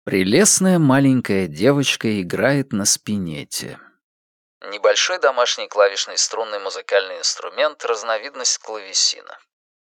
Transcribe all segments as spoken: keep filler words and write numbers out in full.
Прелестная маленькая девочка играет на спинете. Небольшой домашний клавишный струнный музыкальный инструмент, разновидность клавесина.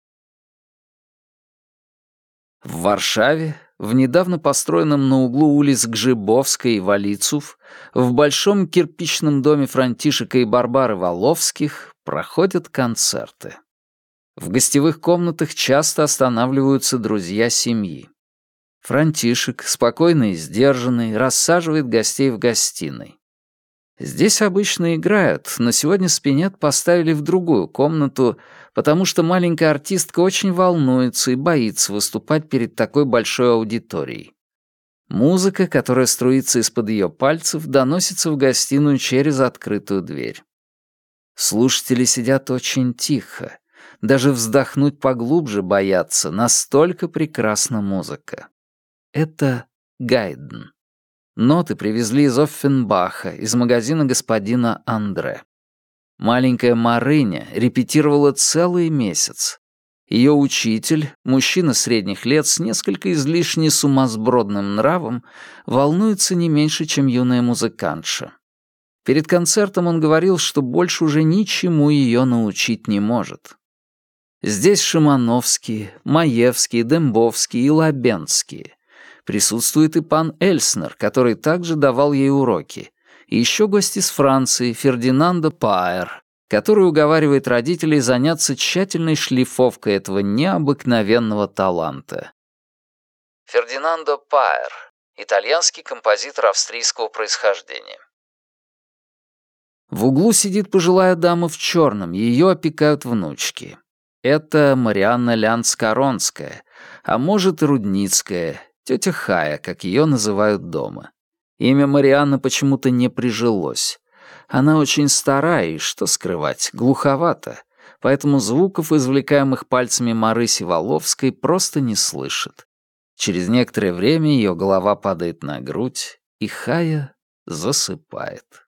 В Варшаве, в недавно построенном на углу улиц Гжибовской и Валицув, в большом кирпичном доме Франтишека и Барбары Воловских проходят концерты. В гостевых комнатах часто останавливаются друзья семьи. Франтишек, спокойный и сдержанный, рассаживает гостей в гостиной. Здесь обычно играют, но сегодня Спинет поставили в другую комнату, потому что маленькая артистка очень волнуется и боится выступать перед такой большой аудиторией. Музыка, которая струится из-под ее пальцев, доносится в гостиную через открытую дверь. Слушатели сидят очень тихо. Даже вздохнуть поглубже боятся, настолько прекрасна музыка. Это Гайдн. Ноты привезли из Оффенбаха, из магазина господина Андре. Маленькая Марыня репетировала целый месяц. Ее учитель, мужчина средних лет с несколько излишне сумасбродным нравом, волнуется не меньше, чем юная музыкантша. Перед концертом он говорил, что больше уже ничему ее научить не может. Здесь Шимановские, Маевские, Дембовские и Лабенские. Присутствует и пан Эльснер, который также давал ей уроки. И еще гость из Франции, Фердинандо Паэр, который уговаривает родителей заняться тщательной шлифовкой этого необыкновенного таланта. Фердинандо Паэр, итальянский композитор австрийского происхождения. В углу сидит пожилая дама в черном, ее опекают внучки. Это Марианна Лянц-Коронская, а может, Рудницкая, тетя Хая, как ее называют дома. Имя Марианны почему-то не прижилось. Она очень стара и, что скрывать, глуховата, поэтому звуков, извлекаемых пальцами Марыси Воловской, просто не слышит. Через некоторое время ее голова падает на грудь, и Хая засыпает.